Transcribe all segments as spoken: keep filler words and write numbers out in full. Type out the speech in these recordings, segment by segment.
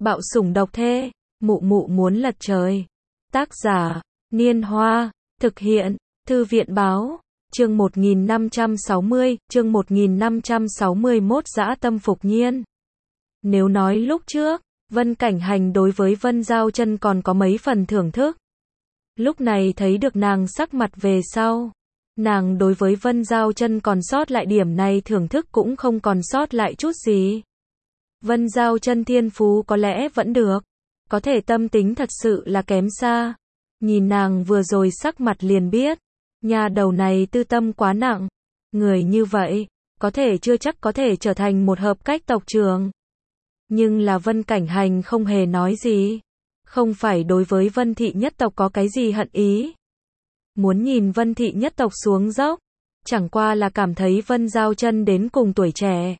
Bạo sủng độc thê, mụ mụ muốn lật trời. Tác giả, Niên Hoa, thực hiện, Thư viện Báo, chương một nghìn năm trăm sáu mươi, chương một nghìn năm trăm sáu mươi mốt dã tâm phục nhiên. Nếu nói lúc trước, Vân Cảnh Hành đối với Vân Giao Chân còn có mấy phần thưởng thức. Lúc này thấy được nàng sắc mặt về sau, nàng đối với Vân Giao Chân còn sót lại điểm này thưởng thức cũng không còn sót lại chút gì. Vân Giao Chân thiên phú có lẽ vẫn được, có thể tâm tính thật sự là kém xa. Nhìn nàng vừa rồi sắc mặt liền biết, nhà đầu này tư tâm quá nặng. Người như vậy, có thể chưa chắc có thể trở thành một hợp cách tộc trưởng. Nhưng là Vân Cảnh Hành không hề nói gì. Không phải đối với Vân thị nhất tộc có cái gì hận ý. Muốn nhìn Vân thị nhất tộc xuống dốc, chẳng qua là cảm thấy Vân Giao Chân đến cùng tuổi trẻ.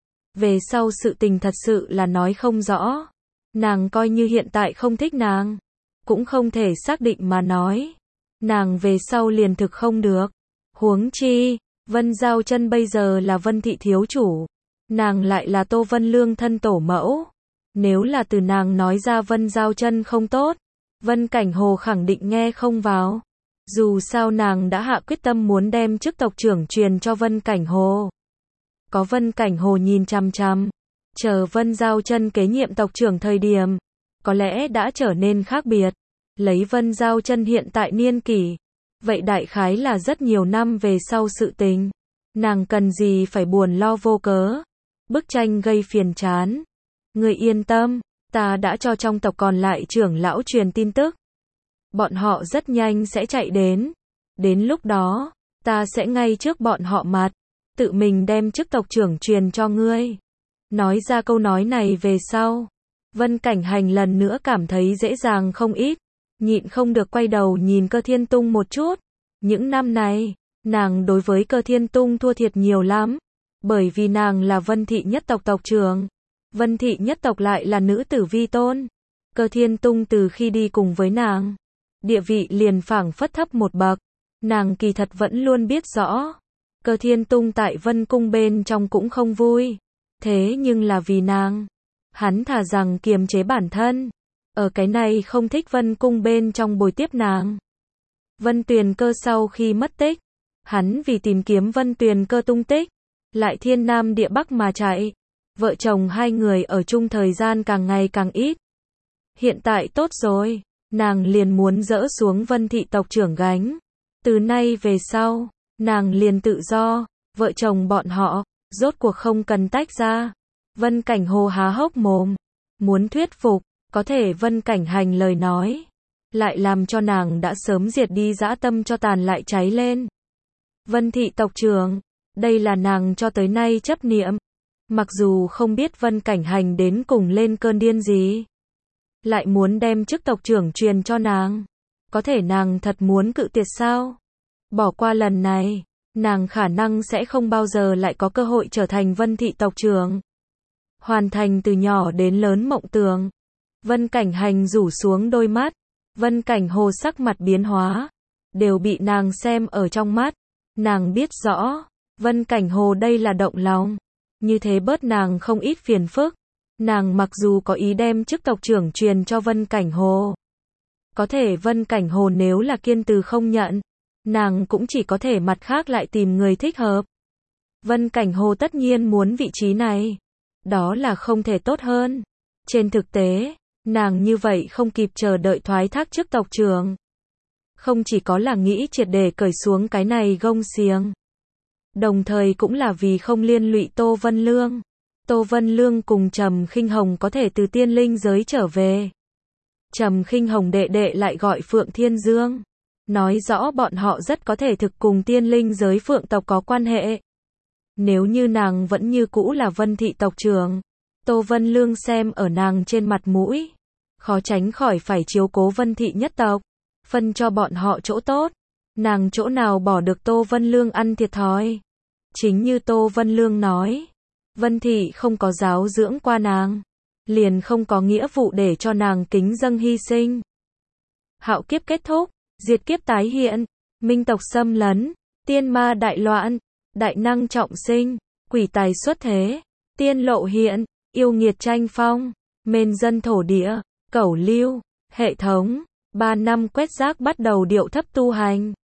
Về sau sự tình thật sự là nói không rõ. Nàng coi như hiện tại không thích nàng, cũng không thể xác định mà nói. Nàng về sau liền thực không được. Huống chi, Vân Giao Chân bây giờ là Vân thị thiếu chủ. Nàng lại là Tô Vân Lương thân tổ mẫu. Nếu là từ nàng nói ra Vân Giao Chân không tốt, Vân Cảnh Hồ khẳng định nghe không vào. Dù sao nàng đã hạ quyết tâm muốn đem chức tộc trưởng truyền cho Vân Cảnh Hồ. Có Vân Cảnh Hồ nhìn chằm chằm, chờ Vân Giao Chân kế nhiệm tộc trưởng thời điểm, có lẽ đã trở nên khác biệt. Lấy Vân Giao Chân hiện tại niên kỷ, vậy đại khái là rất nhiều năm về sau sự tình. Nàng cần gì phải buồn lo vô cớ. Bức tranh gây phiền chán. Người yên tâm, ta đã cho trong tộc còn lại trưởng lão truyền tin tức. Bọn họ rất nhanh sẽ chạy đến. Đến lúc đó, ta sẽ ngay trước bọn họ mặt, tự mình đem chức tộc trưởng truyền cho ngươi. Nói ra câu nói này về sau, Vân Cảnh Hành lần nữa cảm thấy dễ dàng không ít. Nhịn không được quay đầu nhìn Cơ Thiên Tung một chút. Những năm này, nàng đối với Cơ Thiên Tung thua thiệt nhiều lắm. Bởi vì nàng là Vân thị nhất tộc tộc trưởng. Vân thị nhất tộc lại là nữ tử vi tôn. Cơ Thiên Tung từ khi đi cùng với nàng, địa vị liền phảng phất thấp một bậc. Nàng kỳ thật vẫn luôn biết rõ, Cơ Thiên Tung tại Vân cung bên trong cũng không vui. Thế nhưng là vì nàng, hắn thà rằng kiềm chế bản thân. Ở cái này không thích Vân cung bên trong bồi tiếp nàng. Vân Tuyền Cơ sau khi mất tích, hắn vì tìm kiếm Vân Tuyền Cơ tung tích, lại thiên nam địa bắc mà chạy. Vợ chồng hai người ở chung thời gian càng ngày càng ít. Hiện tại tốt rồi, nàng liền muốn dỡ xuống Vân thị tộc trưởng gánh. Từ nay về sau, nàng liền tự do, vợ chồng bọn họ, rốt cuộc không cần tách ra. Vân Cảnh Hồ há hốc mồm, muốn thuyết phục, có thể Vân Cảnh Hành lời nói, lại làm cho nàng đã sớm diệt đi dã tâm cho tàn lại cháy lên. Vân thị tộc trưởng, đây là nàng cho tới nay chấp niệm. Mặc dù không biết Vân Cảnh Hành đến cùng lên cơn điên gì, lại muốn đem chức tộc trưởng truyền cho nàng. Có thể nàng thật muốn cự tuyệt sao? Bỏ qua lần này, nàng khả năng sẽ không bao giờ lại có cơ hội trở thành Vân thị tộc trưởng. Hoàn thành từ nhỏ đến lớn mộng tưởng. Vân Cảnh Hành rủ xuống đôi mắt. Vân Cảnh Hồ sắc mặt biến hóa, đều bị nàng xem ở trong mắt. Nàng biết rõ, Vân Cảnh Hồ đây là động lòng. Như thế bớt nàng không ít phiền phức. Nàng mặc dù có ý đem chức tộc trưởng truyền cho Vân Cảnh Hồ, có thể Vân Cảnh Hồ nếu là kiên từ không nhận, nàng cũng chỉ có thể mặt khác lại tìm người thích hợp. Vân Cảnh Hồ tất nhiên muốn vị trí này, đó là không thể tốt hơn. Trên thực tế, nàng như vậy không kịp chờ đợi thoái thác chức tộc trưởng. Không chỉ có là nghĩ triệt để cởi xuống cái này gông xiềng, đồng thời cũng là vì không liên lụy Tô Vân Lương. Tô Vân Lương cùng Trầm Khinh Hồng có thể từ tiên linh giới trở về. Trầm Khinh Hồng đệ đệ lại gọi Phượng Thiên Dương, nói rõ bọn họ rất có thể thực cùng tiên linh giới Phượng tộc có quan hệ. Nếu như nàng vẫn như cũ là Vân thị tộc trưởng, Tô Vân Lương xem ở nàng trên mặt mũi, khó tránh khỏi phải chiếu cố Vân thị nhất tộc, phân cho bọn họ chỗ tốt. Nàng chỗ nào bỏ được Tô Vân Lương ăn thiệt thòi. Chính như Tô Vân Lương nói, Vân thị không có giáo dưỡng qua nàng, liền không có nghĩa vụ để cho nàng kính dâng hy sinh. Hạo kiếp kết thúc, diệt kiếp tái hiện, minh tộc xâm lấn, tiên ma đại loạn, đại năng trọng sinh, quỷ tài xuất thế, tiên lộ hiện, yêu nghiệt tranh phong. Mên dân thổ địa, cẩu lưu, hệ thống, ba năm quét rác bắt đầu điệu thấp tu hành.